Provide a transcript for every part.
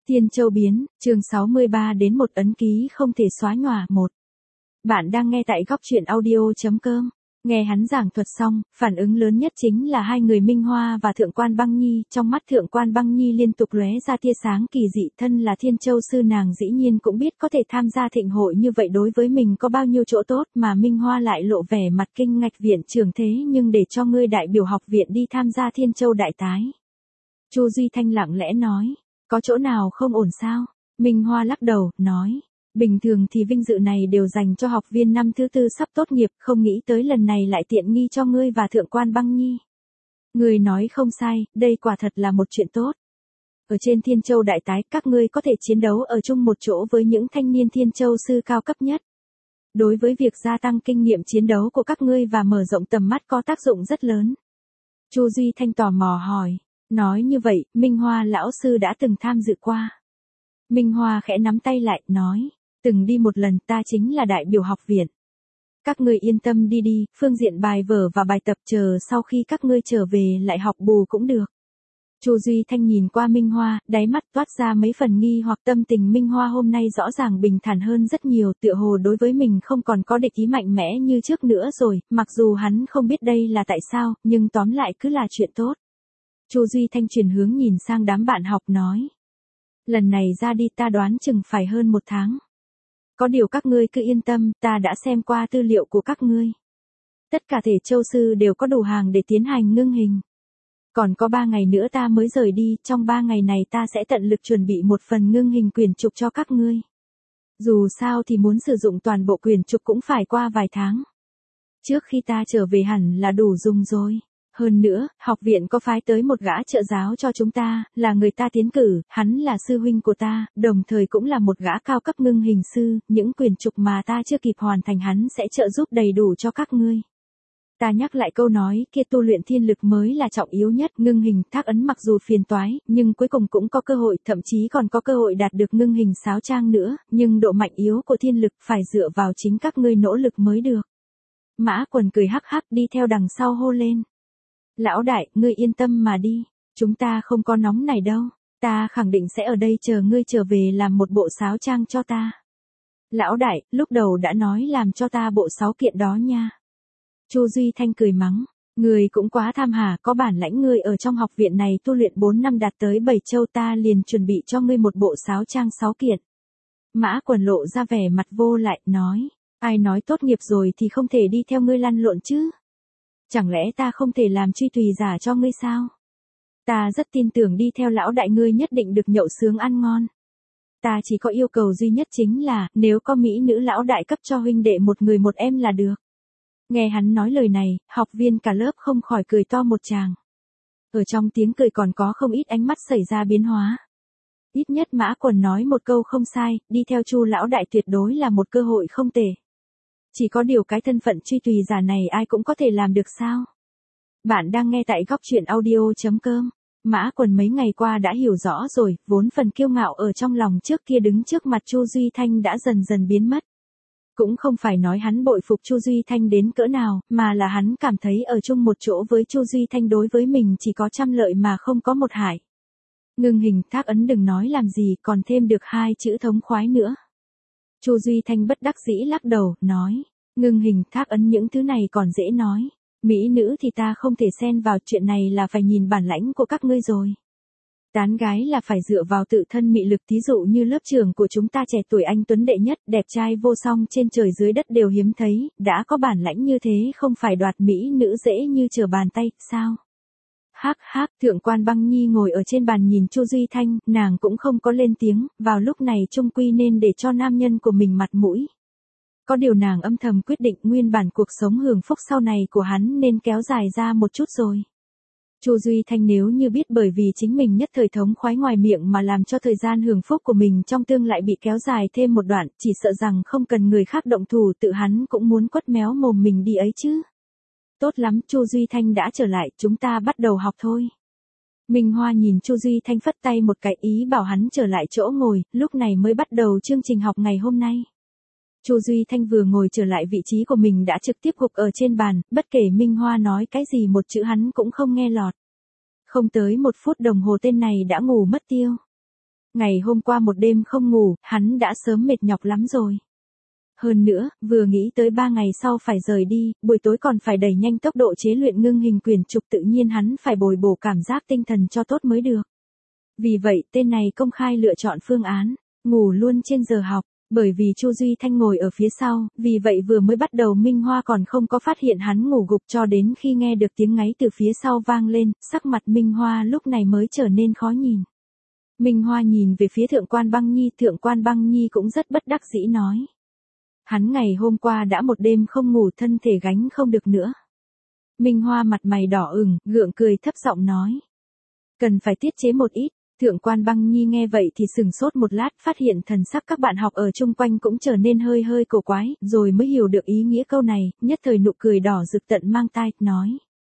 Thiên Châu biến, chương 63 đến một ấn ký không thể xóa nhòa một. Bạn đang nghe tại góc truyện audio.com. Nghe hắn giảng thuật xong, phản ứng lớn nhất chính là hai người Minh Hoa và Thượng quan Băng Nhi. Trong mắt Thượng quan Băng Nhi liên tục lóe ra tia sáng kỳ dị, thân là Thiên Châu sư nàng dĩ nhiên cũng biết có thể tham gia thịnh hội như vậy đối với mình có bao nhiêu chỗ tốt, mà Minh Hoa lại lộ vẻ mặt kinh ngạc. Viện trưởng thế nhưng để cho ngươi đại biểu học viện đi tham gia Thiên Châu đại tái. Chu Duy Thanh lặng lẽ nói. Có chỗ nào không ổn sao? Minh Hoa lắc đầu, nói. Bình thường thì vinh dự này đều dành cho học viên năm thứ tư sắp tốt nghiệp, không nghĩ tới lần này lại tiện nghi cho ngươi và Thượng quan Băng Nhi. Ngươi nói không sai, đây quả thật là một chuyện tốt. Ở trên Thiên Châu đại tái, các ngươi có thể chiến đấu ở chung một chỗ với những thanh niên Thiên Châu sư cao cấp nhất. Đối với việc gia tăng kinh nghiệm chiến đấu của các ngươi và mở rộng tầm mắt có tác dụng rất lớn. Chu Duy Thanh tò mò hỏi. Nói như vậy, Minh Hoa lão sư đã từng tham dự qua. Minh Hoa khẽ nắm tay lại, nói. Từng đi một lần, ta chính là đại biểu học viện. Các ngươi yên tâm đi đi, phương diện bài vở và bài tập chờ sau khi các ngươi trở về lại học bù cũng được. Chu Duy Thanh nhìn qua Minh Hoa, đáy mắt toát ra mấy phần nghi hoặc. Tâm tình Minh Hoa hôm nay rõ ràng bình thản hơn rất nhiều, tựa hồ đối với mình không còn có địch ý mạnh mẽ như trước nữa rồi, mặc dù hắn không biết đây là tại sao, nhưng tóm lại cứ là chuyện tốt. Chu Duy Thanh chuyển hướng nhìn sang đám bạn học nói. Lần này ra đi ta đoán chừng phải hơn 1 tháng. Có điều các ngươi cứ yên tâm, ta đã xem qua tư liệu của các ngươi. Tất cả thể châu sư đều có đủ hàng để tiến hành ngưng hình. Còn có 3 ngày nữa ta mới rời đi, trong 3 ngày này ta sẽ tận lực chuẩn bị một phần ngưng hình quyển trục cho các ngươi. Dù sao thì muốn sử dụng toàn bộ quyển trục cũng phải qua vài tháng. Trước khi ta trở về hẳn là đủ dùng rồi. Hơn nữa, học viện có phái tới một gã trợ giáo cho chúng ta, là người ta tiến cử, hắn là sư huynh của ta, đồng thời cũng là một gã cao cấp ngưng hình sư, những quyển trục mà ta chưa kịp hoàn thành hắn sẽ trợ giúp đầy đủ cho các ngươi. Ta nhắc lại câu nói kia, tu luyện thiên lực mới là trọng yếu nhất, ngưng hình thác ấn mặc dù phiền toái, nhưng cuối cùng cũng có cơ hội, thậm chí còn có cơ hội đạt được ngưng hình sáo trang nữa, nhưng độ mạnh yếu của thiên lực phải dựa vào chính các ngươi nỗ lực mới được. Mã Quần cười hắc hắc đi theo đằng sau hô lên. Lão đại, ngươi yên tâm mà đi, chúng ta không có nóng này đâu, ta khẳng định sẽ ở đây chờ ngươi trở về làm một bộ sáo trang cho ta. Lão đại, lúc đầu đã nói làm cho ta bộ 6 kiện đó nha. Chu Duy Thanh cười mắng, ngươi cũng quá tham hả, có bản lãnh ngươi ở trong học viện này tu luyện 4 năm đạt tới 7 châu ta liền chuẩn bị cho ngươi một bộ sáo trang 6 kiện. Mã Quần lộ ra vẻ mặt vô lại, nói, ai nói tốt nghiệp rồi thì không thể đi theo ngươi lăn lộn chứ? Chẳng lẽ ta không thể làm truy tùy giả cho ngươi sao? Ta rất tin tưởng đi theo lão đại ngươi nhất định được nhậu sướng ăn ngon. Ta chỉ có yêu cầu duy nhất chính là, nếu có mỹ nữ lão đại cấp cho huynh đệ một người một em là được. Nghe hắn nói lời này, học viên cả lớp không khỏi cười to một tràng. Ở trong tiếng cười còn có không ít ánh mắt xảy ra biến hóa. Ít nhất Mã Quần nói một câu không sai, đi theo Chu lão đại tuyệt đối là một cơ hội không tệ. Chỉ có điều cái thân phận truy tùy giả này ai cũng có thể làm được sao? Bạn đang nghe tại góc truyện audio.com. Mã Quần mấy ngày qua đã hiểu rõ rồi, vốn phần kiêu ngạo ở trong lòng trước kia đứng trước mặt Chu Duy Thanh đã dần dần biến mất. Cũng không phải nói hắn bội phục Chu Duy Thanh đến cỡ nào, mà là hắn cảm thấy ở chung một chỗ với Chu Duy Thanh đối với mình chỉ có trăm lợi mà không có một hại. Ngưng hình thác ấn đừng nói làm gì, còn thêm được 2 chữ thống khoái nữa. Chu Duy Thanh bất đắc dĩ lắc đầu, nói, ngưng hình thác ấn những thứ này còn dễ nói, mỹ nữ thì ta không thể xen vào, chuyện này là phải nhìn bản lãnh của các ngươi rồi. Tán gái là phải dựa vào tự thân mị lực, thí dụ như lớp trưởng của chúng ta trẻ tuổi anh tuấn đệ nhất, đẹp trai vô song trên trời dưới đất đều hiếm thấy, đã có bản lãnh như thế không phải đoạt mỹ nữ dễ như trở bàn tay, sao? Hắc hắc, Thượng quan Băng Nhi ngồi ở trên bàn nhìn Chu Duy Thanh, nàng cũng không có lên tiếng, vào lúc này chung quy nên để cho nam nhân của mình mặt mũi. Có điều nàng âm thầm quyết định nguyên bản cuộc sống hưởng phúc sau này của hắn nên kéo dài ra một chút rồi. Chu Duy Thanh nếu như biết bởi vì chính mình nhất thời thống khoái ngoài miệng mà làm cho thời gian hưởng phúc của mình trong tương lại bị kéo dài thêm một đoạn, chỉ sợ rằng không cần người khác động thủ tự hắn cũng muốn quất méo mồm mình đi ấy chứ. Tốt lắm, Chu Duy Thanh đã trở lại, chúng ta bắt đầu học thôi. Minh Hoa nhìn Chu Duy Thanh phất tay một cái ý bảo hắn trở lại chỗ ngồi, lúc này mới bắt đầu chương trình học ngày hôm nay. Chu Duy Thanh vừa ngồi trở lại vị trí của mình đã trực tiếp gục ở trên bàn, bất kể Minh Hoa nói cái gì một chữ hắn cũng không nghe lọt. Không tới 1 phút đồng hồ tên này đã ngủ mất tiêu. Ngày hôm qua một đêm không ngủ, hắn đã sớm mệt nhọc lắm rồi. Hơn nữa, vừa nghĩ tới 3 ngày sau phải rời đi, buổi tối còn phải đẩy nhanh tốc độ chế luyện ngưng hình quyển trục, tự nhiên hắn phải bồi bổ cảm giác tinh thần cho tốt mới được. Vì vậy, tên này công khai lựa chọn phương án, ngủ luôn trên giờ học. Bởi vì Chu Duy Thanh ngồi ở phía sau, vì vậy vừa mới bắt đầu Minh Hoa còn không có phát hiện hắn ngủ gục, cho đến khi nghe được tiếng ngáy từ phía sau vang lên, sắc mặt Minh Hoa lúc này mới trở nên khó nhìn. Minh Hoa nhìn về phía Thượng Quan Băng Nhi cũng rất bất đắc dĩ nói. Hắn ngày hôm qua đã một đêm không ngủ, thân thể gánh không được nữa. Minh Hoa mặt mày đỏ ửng, gượng cười thấp giọng nói. Cần phải tiết chế một ít. Thượng Quan Băng Nhi nghe vậy thì sừng sốt một lát, phát hiện thần sắc các bạn học ở chung quanh cũng trở nên hơi cổ quái, rồi mới hiểu được ý nghĩa câu này, nhất thời nụ cười đỏ rực tận mang tai, nói.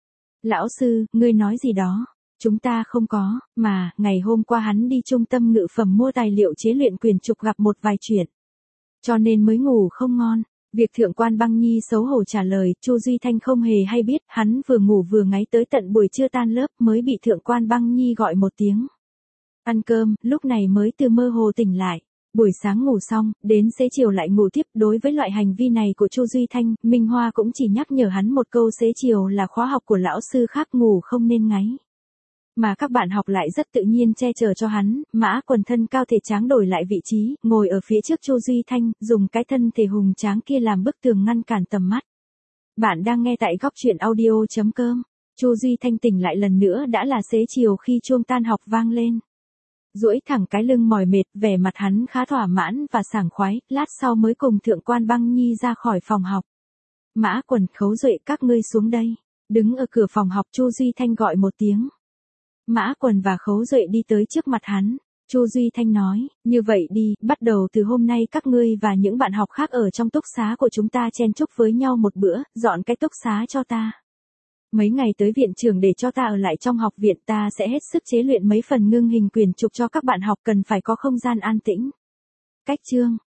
Lão sư, ngươi nói gì đó? Chúng ta không có, mà, ngày hôm qua hắn đi trung tâm ngự phẩm mua tài liệu chế luyện quyển trục gặp một vài chuyện. Cho nên mới ngủ không ngon. Việc Thượng Quan Băng Nhi xấu hổ trả lời, Chu Duy Thanh không hề hay biết, hắn vừa ngủ vừa ngáy tới tận buổi trưa tan lớp mới bị Thượng Quan Băng Nhi gọi một tiếng. Ăn cơm, lúc này mới từ mơ hồ tỉnh lại. Buổi sáng ngủ xong, đến xế chiều lại ngủ tiếp. Đối với loại hành vi này của Chu Duy Thanh, Minh Hoa cũng chỉ nhắc nhở hắn một câu, xế chiều là khóa học của lão sư khác, ngủ không nên ngáy. Mà các bạn học lại rất tự nhiên che chở cho hắn, Mã Quần thân cao thể tráng đổi lại vị trí, ngồi ở phía trước Chu Duy Thanh, dùng cái thân thể hùng tráng kia làm bức tường ngăn cản tầm mắt. Bạn đang nghe tại góc truyện audio.com. Chu Duy Thanh tỉnh lại lần nữa đã là xế chiều khi chuông tan học vang lên. Duỗi thẳng cái lưng mỏi mệt, vẻ mặt hắn khá thỏa mãn và sảng khoái, lát sau mới cùng Thượng Quan Băng Nhi ra khỏi phòng học. Mã Quần, Khấu Duệ, các ngươi xuống đây. Đứng ở cửa phòng học, Chu Duy Thanh gọi một tiếng. Mã Quần và Khấu Duệ đi tới trước mặt hắn. Chu Duy Thanh nói, như vậy đi, bắt đầu từ hôm nay các ngươi và những bạn học khác ở trong túc xá của chúng ta chen chúc với nhau một bữa, dọn cái túc xá cho ta. Mấy ngày tới viện trưởng để cho ta ở lại trong học viện, ta sẽ hết sức chế luyện mấy phần ngưng hình quyển trục cho các bạn học, cần phải có không gian an tĩnh. Cách chương.